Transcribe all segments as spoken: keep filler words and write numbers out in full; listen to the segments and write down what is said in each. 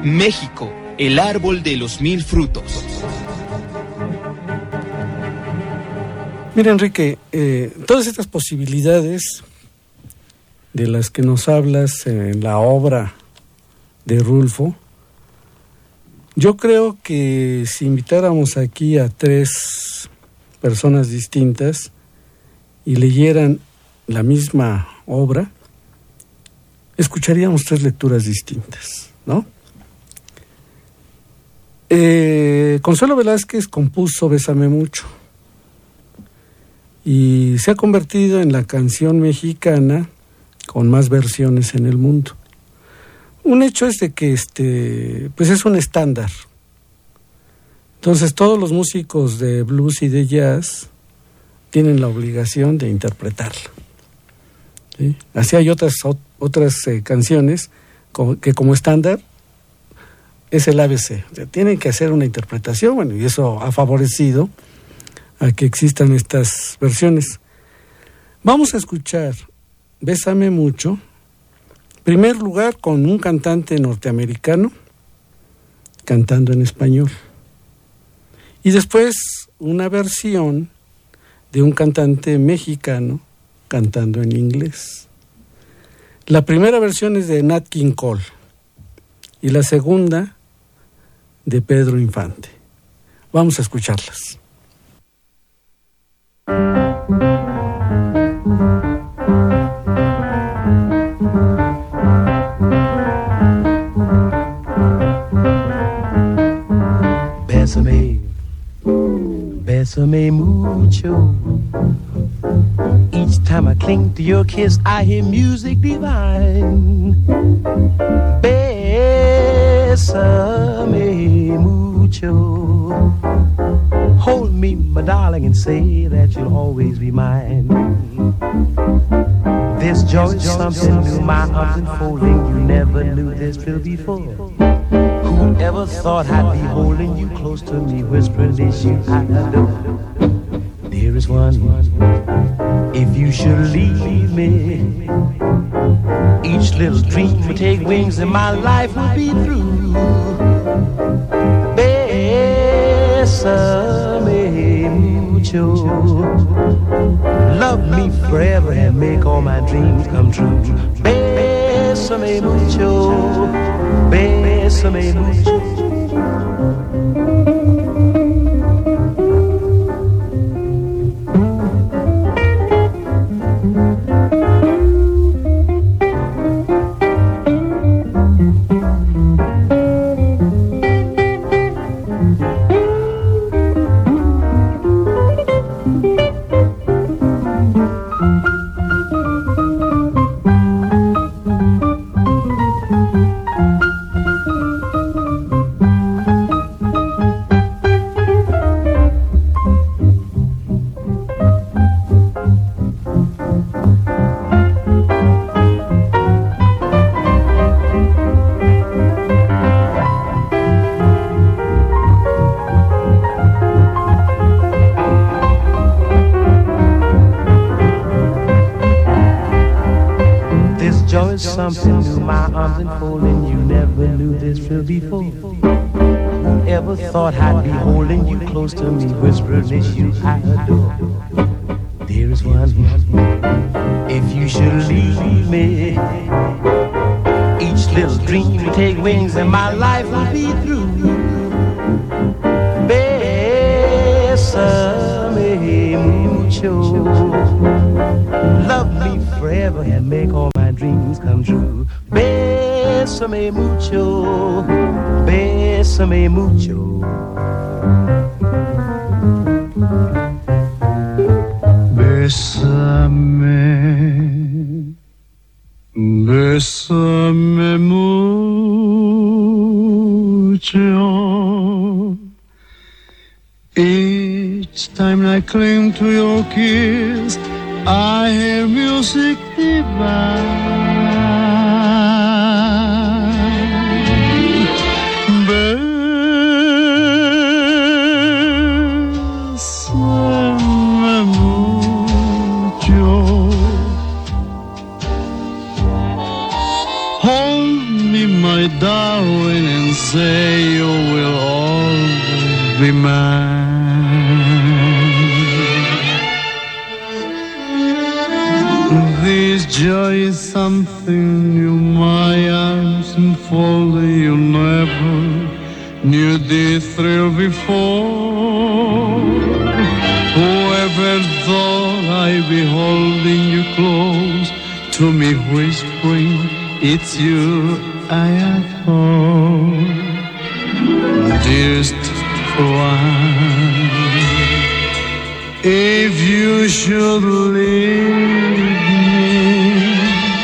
México, el árbol de los mil frutos. Mira, Enrique, eh, todas estas posibilidades de las que nos hablas en la obra de Rulfo, yo creo que si invitáramos aquí a tres personas distintas y leyeran la misma obra, escucharíamos tres lecturas distintas, ¿no? Eh, Consuelo Velázquez compuso Bésame Mucho y se ha convertido en la canción mexicana con más versiones en el mundo. Un hecho es de que este, pues es un estándar. Entonces todos los músicos de blues y de jazz tienen la obligación de interpretarla, ¿sí? Así hay otras otras eh, canciones como, que como estándar es el A B C. O sea, tienen que hacer una interpretación, bueno, y eso ha favorecido a que existan estas versiones. Vamos a escuchar Bésame Mucho, en primer lugar con un cantante norteamericano cantando en español, y después una versión de un cantante mexicano cantando en inglés. La primera versión es de Nat King Cole y la segunda de Pedro Infante. Vamos a escucharlas. Bésame, bésame mucho. Each time I cling to your kiss, I hear music divine. Bésame mucho. Hold me, my darling, and say that you'll always be mine. This joy is something new, my arms enfolding. You never knew this till before. Whoever thought I'd be holding you close to me, whispering this you I adore. Dearest one, if you should leave me, each little dream will take wings and my life will be through. Bésame mucho. Love me forever and make all my dreams come true. Bésame mucho. Bésame mucho. Something new, my arms enfolding. You never knew this till before. Whoever thought I'd be holding you close to me, whispering this you I adore. Dearest one, if you should leave me, each little dream will take wings and my life will be through. Bésame mucho. Love me forever and make all my dreams come true. Bésame mucho, bésame mucho. Bésame, bésame mucho. Each time I cling to your kiss, I hear music divine. Bésame mucho. Hold me, me, my darling, and say you will always be mine. This joy is something new, my arms enfolding you, never knew the thrill before. Whoever thought I'd be holding you close to me, whispering, it's you I adore. Dearest one, if you should leave me,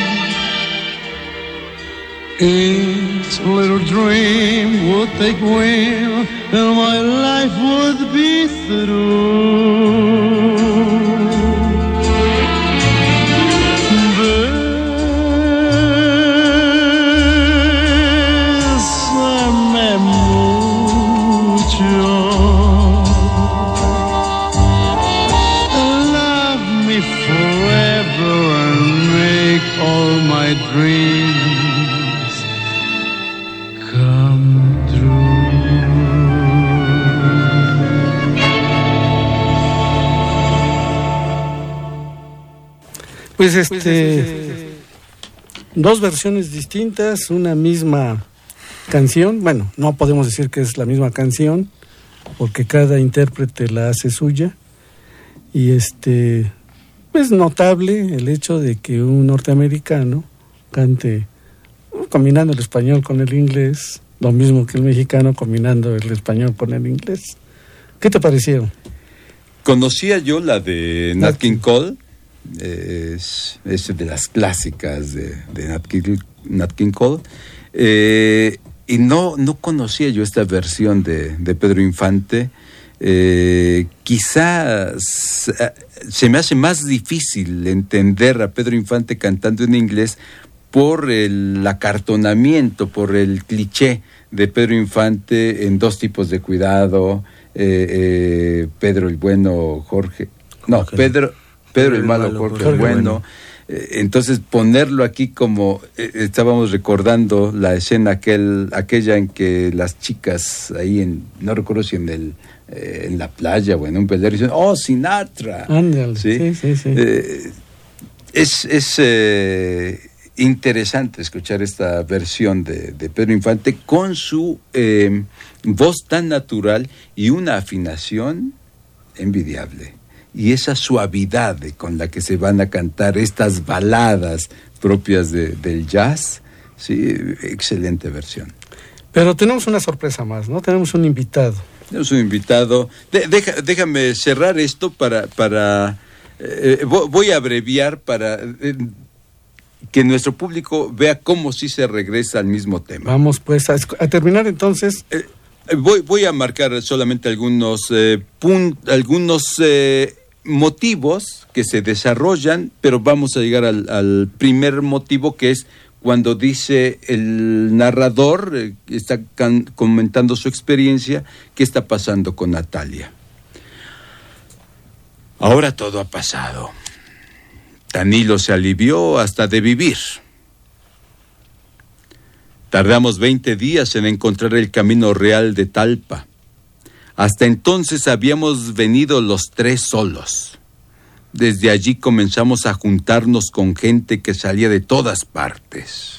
each little dream would take wing and my life would be through. Bésame mucho, love me forever and make all my dreams come true. Pues este, dos versiones distintas, una misma canción. Bueno, no podemos decir que es la misma canción, porque cada intérprete la hace suya. Y este, es notable el hecho de que un norteamericano cante combinando el español con el inglés, lo mismo que el mexicano combinando el español con el inglés. ¿Qué te parecieron? Conocía yo la de Nat King Cole, es, es de las clásicas de, de Nat King, Nat King Cole, eh, y no, no conocía yo esta versión de, de Pedro Infante. Eh, quizás se me hace más difícil entender a Pedro Infante cantando en inglés por el acartonamiento, por el cliché de Pedro Infante en Dos tipos de cuidado, eh, eh, Pedro el bueno, Jorge, no, Jorge. Pedro, Pedro el, el malo, Jorge, Jorge el bueno. bueno. Eh, entonces ponerlo aquí como, eh, estábamos recordando la escena aquel, aquella en que las chicas ahí en, no recuerdo si en el eh, en la playa o en un velero dicen, oh, Sinatra. Ándale, ¿sí? Sí, sí, sí. Eh, es, es eh, interesante escuchar esta versión de, de Pedro Infante con su eh, voz tan natural y una afinación envidiable. Y esa suavidad de, con la que se van a cantar estas baladas propias de, del jazz, sí, excelente versión. Pero tenemos una sorpresa más, ¿no? Tenemos un invitado. Tenemos un invitado. De, deja, déjame cerrar esto para... para eh, voy a abreviar para... Eh, que nuestro público vea cómo sí se regresa al mismo tema. Vamos pues a, a terminar entonces. Eh, voy, voy a marcar solamente algunos, eh, punt, algunos eh, motivos que se desarrollan, pero vamos a llegar al, al primer motivo, que es cuando dice el narrador, eh, está can, comentando su experiencia, qué está pasando con Natalia. Ahora todo ha pasado. Danilo se alivió hasta de vivir. Tardamos veinte días en encontrar el camino real de Talpa. Hasta entonces habíamos venido los tres solos. Desde allí comenzamos a juntarnos con gente que salía de todas partes.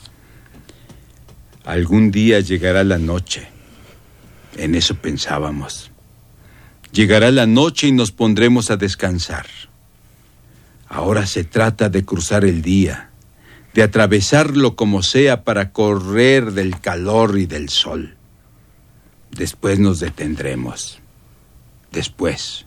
Algún día llegará la noche. En eso pensábamos. Llegará la noche y nos pondremos a descansar. Ahora se trata de cruzar el día, de atravesarlo como sea para correr del calor y del sol. Después nos detendremos. Después.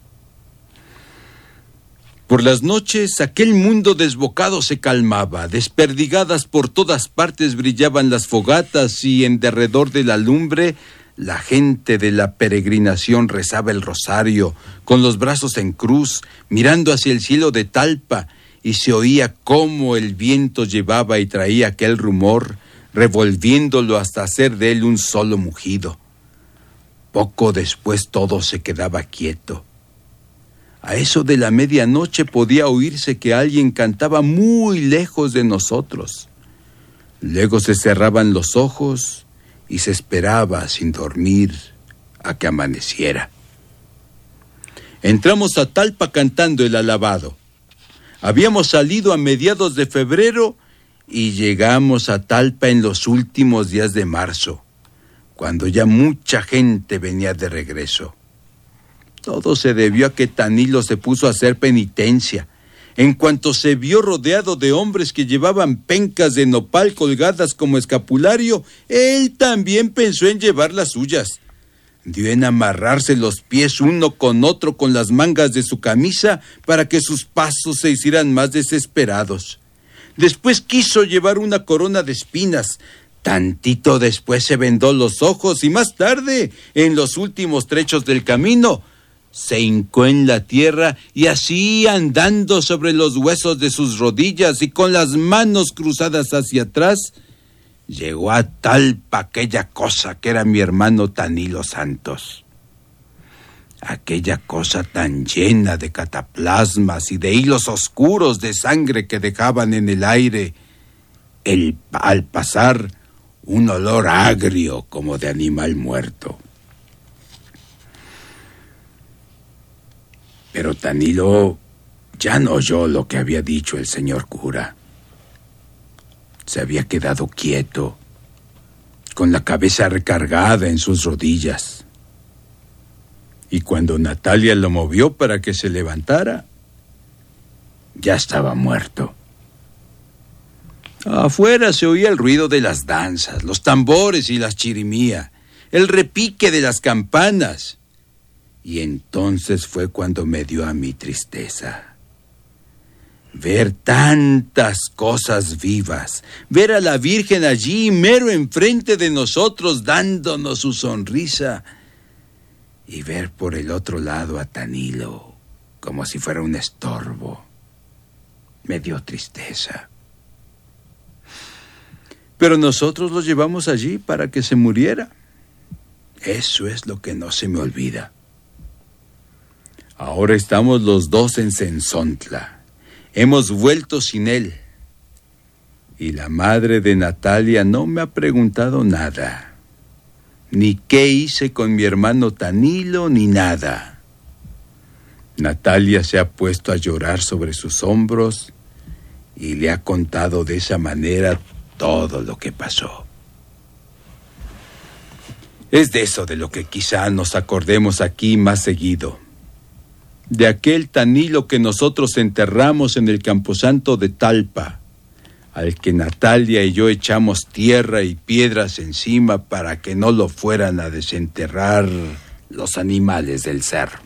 Por las noches, aquel mundo desbocado se calmaba. Desperdigadas por todas partes brillaban las fogatas y en derredor de la lumbre la gente de la peregrinación rezaba el rosario, con los brazos en cruz, mirando hacia el cielo de Talpa, y se oía cómo el viento llevaba y traía aquel rumor, revolviéndolo hasta hacer de él un solo mugido. Poco después todo se quedaba quieto. A eso de la medianoche podía oírse que alguien cantaba muy lejos de nosotros. Luego se cerraban los ojos y se esperaba sin dormir a que amaneciera. Entramos a Talpa cantando el alabado. Habíamos salido a mediados de febrero y llegamos a Talpa en los últimos días de marzo, cuando ya mucha gente venía de regreso. Todo se debió a que Tanilo se puso a hacer penitencia. En cuanto se vio rodeado de hombres que llevaban pencas de nopal colgadas como escapulario, él también pensó en llevar las suyas. Dio en amarrarse los pies uno con otro con las mangas de su camisa para que sus pasos se hicieran más desesperados. Después quiso llevar una corona de espinas. Tantito después se vendó los ojos y más tarde, en los últimos trechos del camino, se hincó en la tierra y así andando sobre los huesos de sus rodillas y con las manos cruzadas hacia atrás, llegó a Talpa aquella cosa que era mi hermano Tanilo Santos. Aquella cosa tan llena de cataplasmas y de hilos oscuros de sangre que dejaban en el aire, el, al pasar, un olor agrio como de animal muerto. Pero Tanilo ya no oyó lo que había dicho el señor cura. Se había quedado quieto, con la cabeza recargada en sus rodillas. Y cuando Natalia lo movió para que se levantara, ya estaba muerto. Afuera se oía el ruido de las danzas, los tambores y las chirimía, el repique de las campanas. Y entonces fue cuando me dio a mí tristeza. Ver tantas cosas vivas, ver a la Virgen allí, mero enfrente de nosotros, dándonos su sonrisa, y ver por el otro lado a Tanilo, como si fuera un estorbo, me dio tristeza. Pero nosotros lo llevamos allí para que se muriera. Eso es lo que no se me olvida. Ahora estamos los dos en Cenzontla. Hemos vuelto sin él. Y la madre de Natalia no me ha preguntado nada. Ni qué hice con mi hermano Tanilo, ni nada. Natalia se ha puesto a llorar sobre sus hombros y le ha contado de esa manera todo lo que pasó. Es de eso de lo que quizá nos acordemos aquí más seguido. De aquel Tanilo que nosotros enterramos en el camposanto de Talpa, al que Natalia y yo echamos tierra y piedras encima para que no lo fueran a desenterrar los animales del cerro.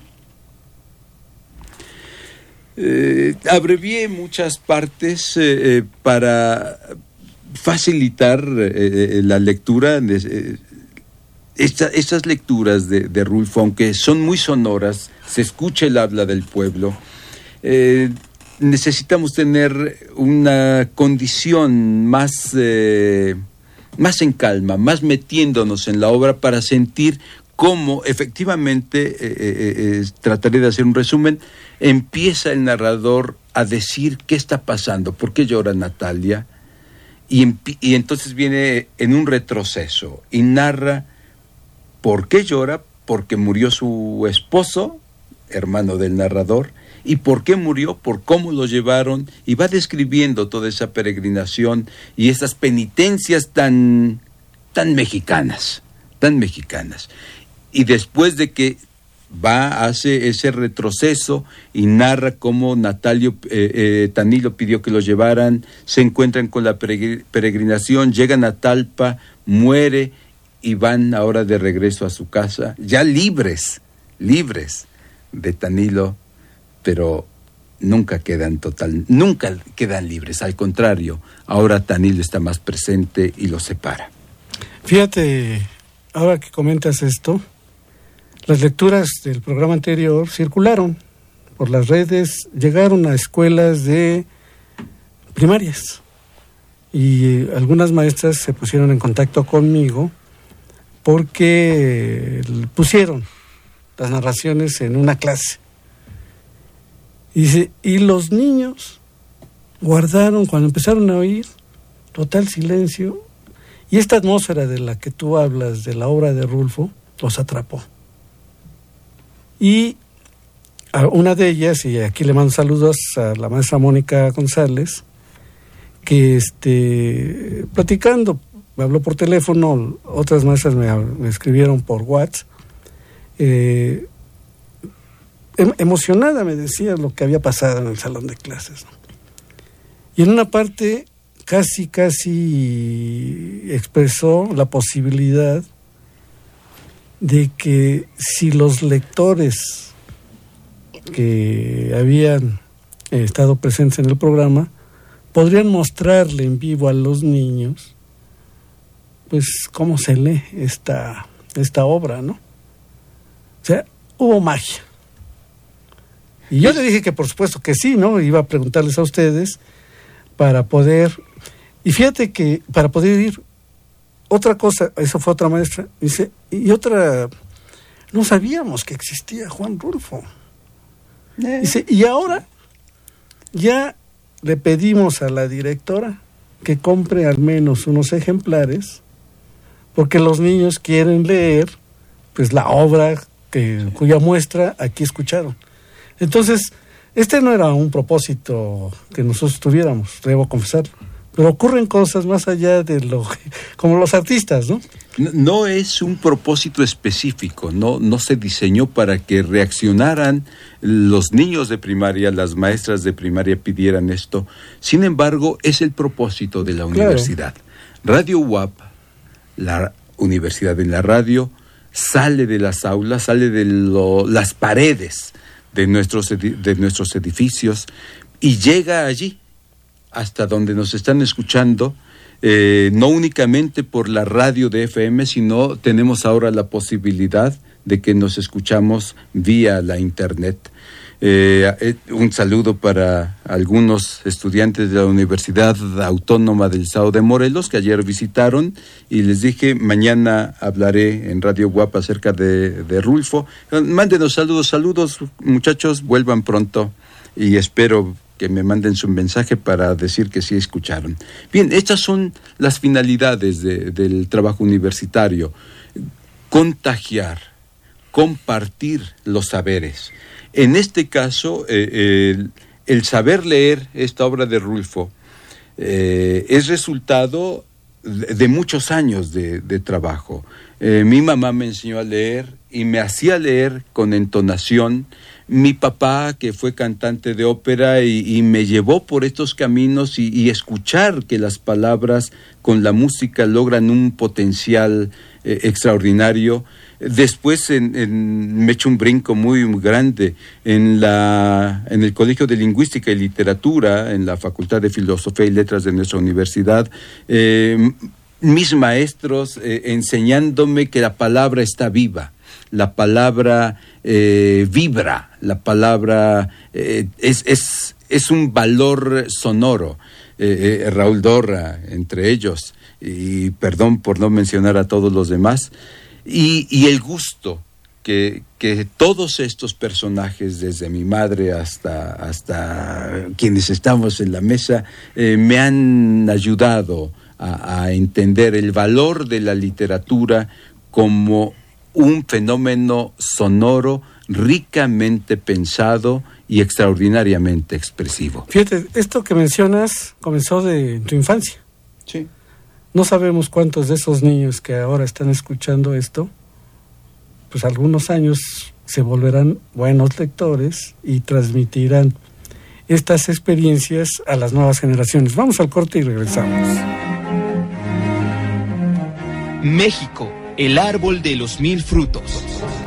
Eh, abrevié muchas partes eh, eh, para facilitar eh, la lectura. Eh, esta, estas lecturas de, de Rulfo, aunque son muy sonoras, se escucha el habla del pueblo. Eh, necesitamos tener una condición más, eh, más en calma, más metiéndonos en la obra para sentir cómo efectivamente, eh, eh, eh, trataré de hacer un resumen, empieza el narrador a decir qué está pasando, por qué llora Natalia, y, empi- y entonces viene en un retroceso y narra por qué llora, porque murió su esposo, hermano del narrador, y por qué murió, por cómo lo llevaron, y va describiendo toda esa peregrinación y esas penitencias tan, tan mexicanas, tan mexicanas. Y después de que va, hace ese retroceso y narra cómo Natalio, eh, eh, Tanilo pidió que lo llevaran, se encuentran con la peregrinación, llegan a Talpa, muere y van ahora de regreso a su casa, ya libres, libres de Tanilo, pero nunca quedan total, nunca quedan libres, al contrario, ahora Tanilo está más presente y los separa. Fíjate, ahora que comentas esto, las lecturas del programa anterior circularon por las redes, llegaron a escuelas de primarias y algunas maestras se pusieron en contacto conmigo porque pusieron las narraciones en una clase. Y, se, y los niños guardaron, cuando empezaron a oír, total silencio, y esta atmósfera de la que tú hablas, de la obra de Rulfo, los atrapó. Y a una de ellas, y aquí le mando saludos a la maestra Mónica González, que este, platicando, me habló por teléfono, otras maestras me, me escribieron por WhatsApp, eh, em, emocionada me decía lo que había pasado en el salón de clases, ¿no? Y en una parte casi, casi expresó la posibilidad de que si los lectores que habían eh, estado presentes en el programa podrían mostrarle en vivo a los niños, pues, cómo se lee esta, esta obra, ¿no? O sea, hubo magia. Y yo le dije que por supuesto que sí, ¿no? Iba a preguntarles a ustedes para poder... Y fíjate que para poder ir... Otra cosa, eso fue otra maestra, dice, y otra... No sabíamos que existía Juan Rulfo. Eh. Dice, y ahora ya le pedimos a la directora que compre al menos unos ejemplares, porque los niños quieren leer pues la obra que, cuya muestra aquí escucharon. Entonces, este no era un propósito que nosotros tuviéramos, debo confesarlo, pero ocurren cosas más allá de lo que, como los artistas, ¿no? No, no es un propósito específico, no, no se diseñó para que reaccionaran los niños de primaria, las maestras de primaria pidieran esto. Sin embargo, es el propósito de la Claro. universidad. Radio U A P, la universidad en la radio, sale de las aulas, sale de lo, las paredes de nuestros, edi- de nuestros edificios y llega allí, hasta donde nos están escuchando, eh, no únicamente por la radio de F M, sino tenemos ahora la posibilidad de que nos escuchamos vía la internet. Eh, eh, un saludo para algunos estudiantes de la Universidad Autónoma del Estado de Morelos que ayer visitaron y les dije, mañana hablaré en Radio Guapa acerca de, de Rulfo. Mándenos saludos, saludos muchachos, vuelvan pronto y espero que me manden su mensaje para decir que sí escucharon. Bien, estas son las finalidades de, del trabajo universitario: contagiar, compartir los saberes. En este caso, eh, el, el saber leer esta obra de Rulfo eh, es resultado de, de muchos años de, de trabajo. Eh, mi mamá me enseñó a leer y me hacía leer con entonación. Mi papá, que fue cantante de ópera y, y me llevó por estos caminos y, y escuchar que las palabras con la música logran un potencial eh, extraordinario. Después en, en, me eché un brinco muy, muy grande en, la, en el Colegio de Lingüística y Literatura, en la Facultad de Filosofía y Letras de nuestra universidad. Eh, mis maestros eh, enseñándome que la palabra está viva. La palabra eh, vibra, la palabra eh, es, es, es un valor sonoro. Eh, eh, Raúl Dorra, entre ellos, y perdón por no mencionar a todos los demás, y, y el gusto que, que todos estos personajes, desde mi madre hasta, hasta quienes estamos en la mesa, eh, me han ayudado a, a entender el valor de la literatura como un fenómeno sonoro ricamente pensado y extraordinariamente expresivo. Fíjate, esto que mencionas comenzó de tu infancia. Sí. No sabemos cuántos de esos niños que ahora están escuchando esto, pues algunos años se volverán buenos lectores y transmitirán estas experiencias a las nuevas generaciones. Vamos al corte y regresamos. México, el árbol de los mil frutos.